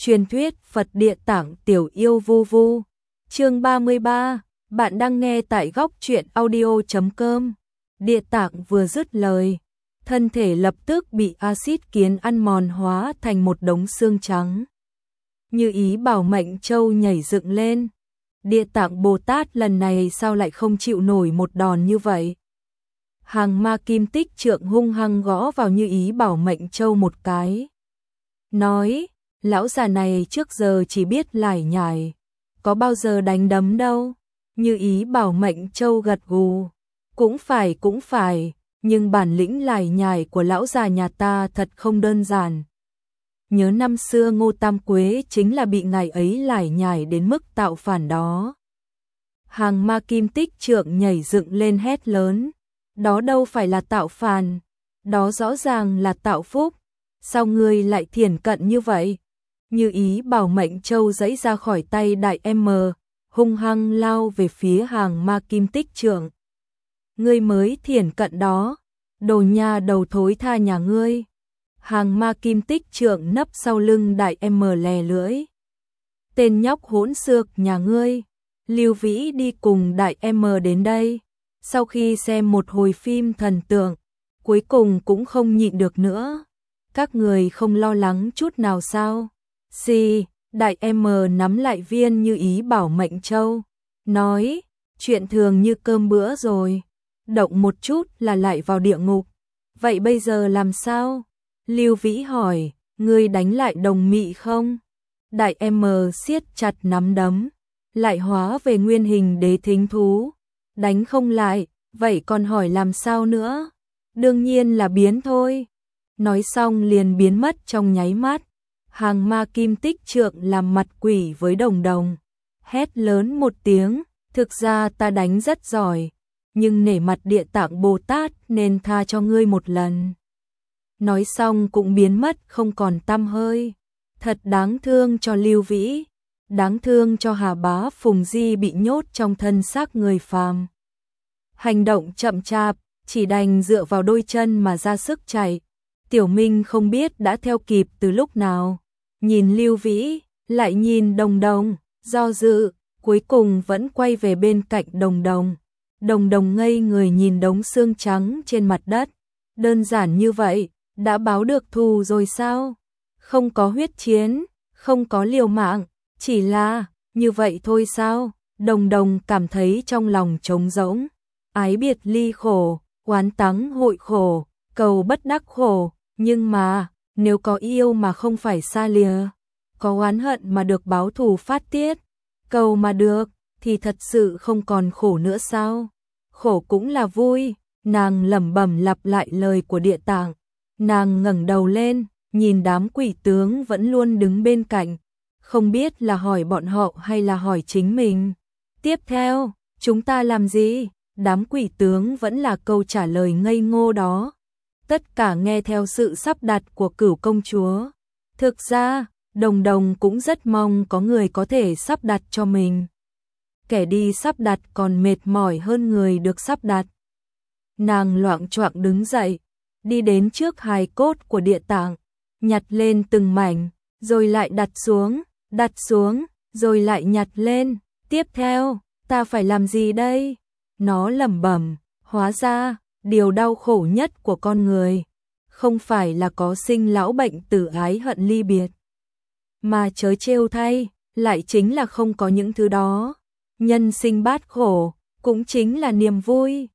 Truyền thuyết Phật Địa Tạng Tiểu Yêu Vu Vu. Chương 33, bạn đang nghe tại góc truyện audio.com. Địa Tạng vừa dứt lời, thân thể lập tức bị axit kiến ăn mòn hóa thành một đống xương trắng. Như ý bảo mệnh châu nhảy dựng lên. Địa Tạng Bồ Tát lần này sao lại không chịu nổi một đòn như vậy? Hàng ma kim tích trượng hung hăng gõ vào Như ý bảo mệnh châu một cái. Nói, lão già này trước giờ chỉ biết lải nhải, có bao giờ đánh đấm đâu. Như ý bảo mệnh châu gật gù. Cũng phải, nhưng bản lĩnh lải nhải của lão già nhà ta thật không đơn giản. Nhớ năm xưa Ngô Tam Quế chính là bị ngài ấy lải nhải đến mức tạo phản đó. Hàng ma kim tích trượng nhảy dựng lên hét lớn. Đó đâu phải là tạo phản, đó rõ ràng là tạo phúc. Sao ngươi lại thiển cận như vậy? Như ý bảo mệnh châu giãy ra khỏi tay đại M, hung hăng lao về phía hàng ma kim tích trượng. Ngươi mới thiển cận đó, đồ nhà đầu thối tha nhà ngươi. Hàng ma kim tích trượng nấp sau lưng đại M lè lưỡi. Tên nhóc hỗn xược nhà ngươi. Lưu Vĩ đi cùng đại M đến đây. Sau khi xem một hồi phim thần tượng, cuối cùng cũng không nhịn được nữa. Các người không lo lắng chút nào sao? Đại M nắm lại viên Như ý bảo mệnh châu, nói, chuyện thường như cơm bữa rồi, động một chút là lại vào địa ngục. Vậy bây giờ làm sao? Lưu Vĩ hỏi, ngươi đánh lại đồng mị không? Đại M siết chặt nắm đấm, lại hóa về nguyên hình đế thính thú. Đánh không lại, vậy còn hỏi làm sao nữa? Đương nhiên là biến thôi. Nói xong liền biến mất trong nháy mắt. Hàng ma kim tích trượng làm mặt quỷ với Đồng Đồng. Hét lớn một tiếng, thực ra ta đánh rất giỏi, nhưng nể mặt Địa Tạng Bồ Tát nên tha cho ngươi một lần. Nói xong cũng biến mất không còn tăm hơi. Thật đáng thương cho Lưu Vĩ, đáng thương cho Hà Bá Phùng Di bị nhốt trong thân xác người phàm. Hành động chậm chạp, chỉ đành dựa vào đôi chân mà ra sức chạy. Tiểu Minh không biết đã theo kịp từ lúc nào. Nhìn Lưu Vĩ, lại nhìn Đồng Đồng, do dự, cuối cùng vẫn quay về bên cạnh Đồng Đồng. Đồng Đồng ngây người nhìn đống xương trắng trên mặt đất. Đơn giản như vậy, đã báo được thù rồi sao? Không có huyết chiến, không có liều mạng, chỉ là như vậy thôi sao? Đồng Đồng cảm thấy trong lòng trống rỗng. Ái biệt ly khổ, oán tắng hội khổ, cầu bất đắc khổ. Nhưng mà, nếu có yêu mà không phải xa lìa, có oán hận mà được báo thù phát tiết, cầu mà được, thì thật sự không còn khổ nữa sao? Khổ cũng là vui. Nàng lẩm bẩm lặp lại lời của Địa Tạng. Nàng ngẩng đầu lên, nhìn đám quỷ tướng vẫn luôn đứng bên cạnh, không biết là hỏi bọn họ hay là hỏi chính mình. Tiếp theo, chúng ta làm gì? Đám quỷ tướng vẫn là câu trả lời ngây ngô đó. Tất cả nghe theo sự sắp đặt của Cửu công chúa. Thực ra, Đồng Đồng cũng rất mong có người có thể sắp đặt cho mình. Kẻ đi sắp đặt còn mệt mỏi hơn người được sắp đặt. Nàng loạng choạng đứng dậy, đi đến trước hài cốt của Địa Tạng, nhặt lên từng mảnh, rồi lại đặt xuống, rồi lại nhặt lên. Tiếp theo, ta phải làm gì đây? Nó lẩm bẩm, hóa ra, điều đau khổ nhất của con người không phải là có sinh lão bệnh tử ái hận ly biệt, mà chớ trêu thay, lại chính là không có những thứ đó. Nhân sinh bát khổ, cũng chính là niềm vui.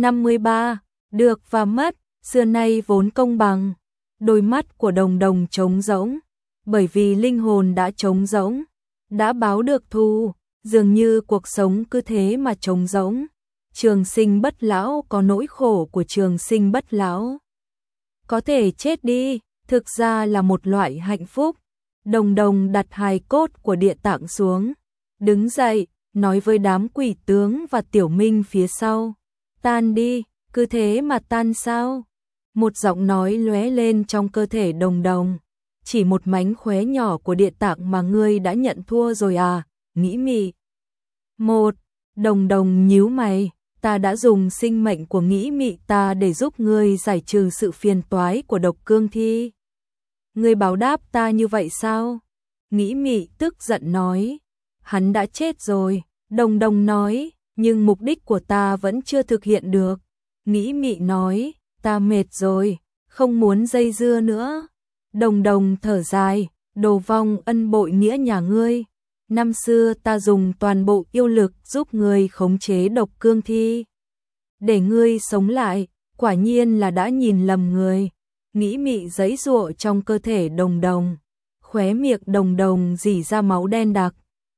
53. Được và mất, xưa nay vốn công bằng. Đôi mắt của Đồng Đồng trống rỗng, bởi vì linh hồn đã trống rỗng, đã báo được thù, dường như cuộc sống cứ thế mà trống rỗng. Trường sinh bất lão có nỗi khổ của trường sinh bất lão. Có thể chết đi, thực ra là một loại hạnh phúc. Đồng Đồng đặt hài cốt của Địa Tạng xuống, đứng dậy, nói với đám quỷ tướng và Tiểu Minh phía sau. Tan đi, cứ thế mà tan sao? Một giọng nói lóe lên trong cơ thể Đồng Đồng. Chỉ một mánh khóe nhỏ của Địa Tạng mà ngươi đã nhận thua rồi à? Nghĩ mị. Đồng Đồng nhíu mày. Ta đã dùng sinh mệnh của Nghĩ mị ta để giúp ngươi giải trừ sự phiền toái của Độc Cương Thi. Ngươi báo đáp ta như vậy sao? Nghĩ Mị tức giận nói, hắn đã chết rồi. Đồng Đồng nói, nhưng mục đích của ta vẫn chưa thực hiện được. Nghĩ Mị nói, ta mệt rồi, không muốn dây dưa nữa. Đồng Đồng thở dài, đồ vong ân bội nghĩa nhà ngươi. Năm xưa ta dùng toàn bộ yêu lực giúp ngươi khống chế độc cương thi, để ngươi sống lại, quả nhiên là đã nhìn lầm người. Nghĩ Mị giãy giụa trong cơ thể Đồng Đồng, khóe miệng Đồng Đồng rỉ ra máu đen đặc.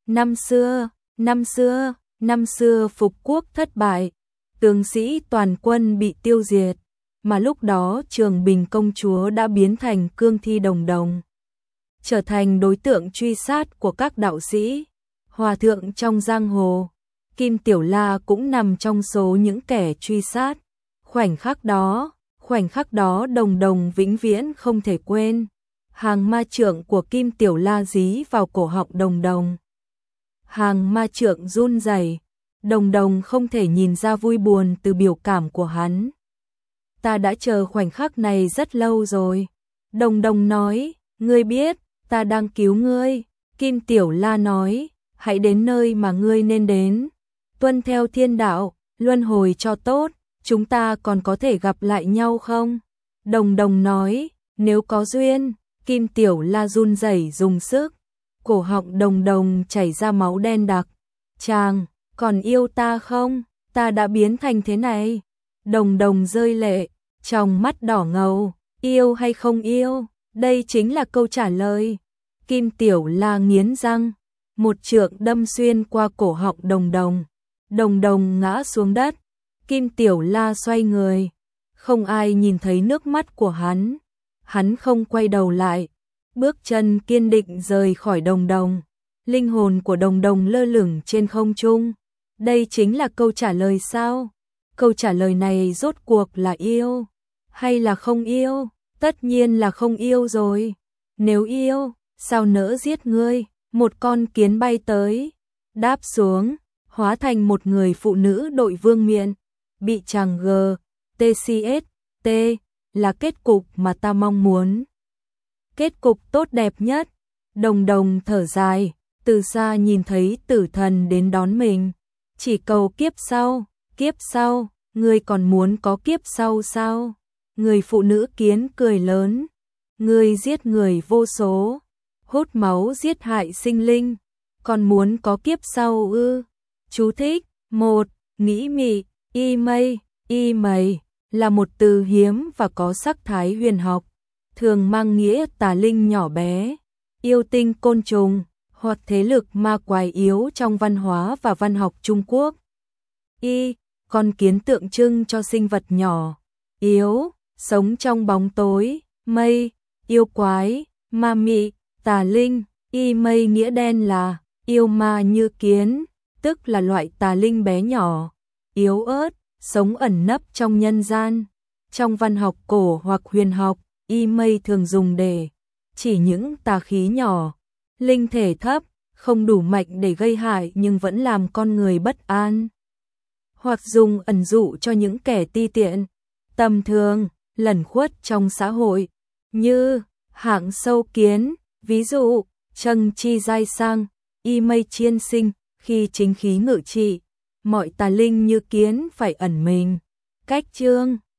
Năm xưa phục quốc thất bại, tướng sĩ toàn quân bị tiêu diệt, mà lúc đó Trường Bình công chúa đã biến thành cương thi Đồng Đồng, trở thành đối tượng truy sát của các đạo sĩ, hòa thượng trong giang hồ. Kim Tiểu La cũng nằm trong số những kẻ truy sát. Khoảnh khắc đó Đồng Đồng vĩnh viễn không thể quên. Hàng ma trượng của Kim Tiểu La dí vào cổ họng Đồng Đồng. Hàng ma trượng run rẩy, Đồng Đồng không thể nhìn ra vui buồn từ biểu cảm của hắn. Ta đã chờ khoảnh khắc này rất lâu rồi. Đồng Đồng nói, ngươi biết, ta đang cứu ngươi. Kim Tiểu La nói, hãy đến nơi mà ngươi nên đến. Tuân theo thiên đạo, luân hồi cho tốt, chúng ta còn có thể gặp lại nhau không? Đồng Đồng nói, nếu có duyên. Kim Tiểu La run rẩy dùng sức, cổ họng Đồng Đồng chảy ra máu đen đặc. Chàng, còn yêu ta không? Ta đã biến thành thế này. Đồng Đồng rơi lệ, trong mắt đỏ ngầu, yêu hay không yêu? Đây chính là câu trả lời. Kim Tiểu La nghiến răng, một trượng đâm xuyên qua cổ họng Đồng Đồng. Đồng Đồng ngã xuống đất. Kim Tiểu La xoay người, không ai nhìn thấy nước mắt của hắn. Hắn không quay đầu lại, bước chân kiên định rời khỏi Đồng Đồng. Linh hồn của Đồng Đồng lơ lửng trên không trung. Đây chính là câu trả lời sao? Câu trả lời này rốt cuộc là yêu hay là không yêu? Tất nhiên là không yêu rồi. Nếu yêu, sao nỡ giết ngươi? Một con kiến bay tới, đáp xuống, hóa thành một người phụ nữ đội vương miện, bị chàng TCST là kết cục mà ta mong muốn. Kết cục tốt đẹp nhất. Đồng Đồng thở dài, từ xa nhìn thấy tử thần đến đón mình. Chỉ cầu kiếp sau, ngươi còn muốn có kiếp sau sao? Người phụ nữ kiến cười lớn, ngươi giết người vô số, hút máu giết hại sinh linh, còn muốn có kiếp sau ư? Chú thích: 1. Nghĩ Mị, y mây là một từ hiếm và có sắc thái huyền học, thường mang nghĩa tà linh nhỏ bé, yêu tinh côn trùng, hoặc thế lực ma quái yếu trong văn hóa và văn học Trung Quốc. Y, con kiến tượng trưng cho sinh vật nhỏ, yếu, sống trong bóng tối. Mây, yêu quái, ma mị, tà linh. Y mây nghĩa đen là yêu ma như kiến, tức là loại tà linh bé nhỏ, yếu ớt, sống ẩn nấp trong nhân gian. Trong văn học cổ hoặc huyền học, y mây thường dùng để chỉ những tà khí nhỏ, linh thể thấp, không đủ mạnh để gây hại nhưng vẫn làm con người bất an, hoặc dùng ẩn dụ cho những kẻ ti tiện, tầm thường, lẩn khuất trong xã hội, như hạng sâu kiến. Ví dụ, Trần Chi Giai Sang, y mây chiên sinh, khi chính khí ngự trị, mọi tà linh như kiến phải ẩn mình. Cách chương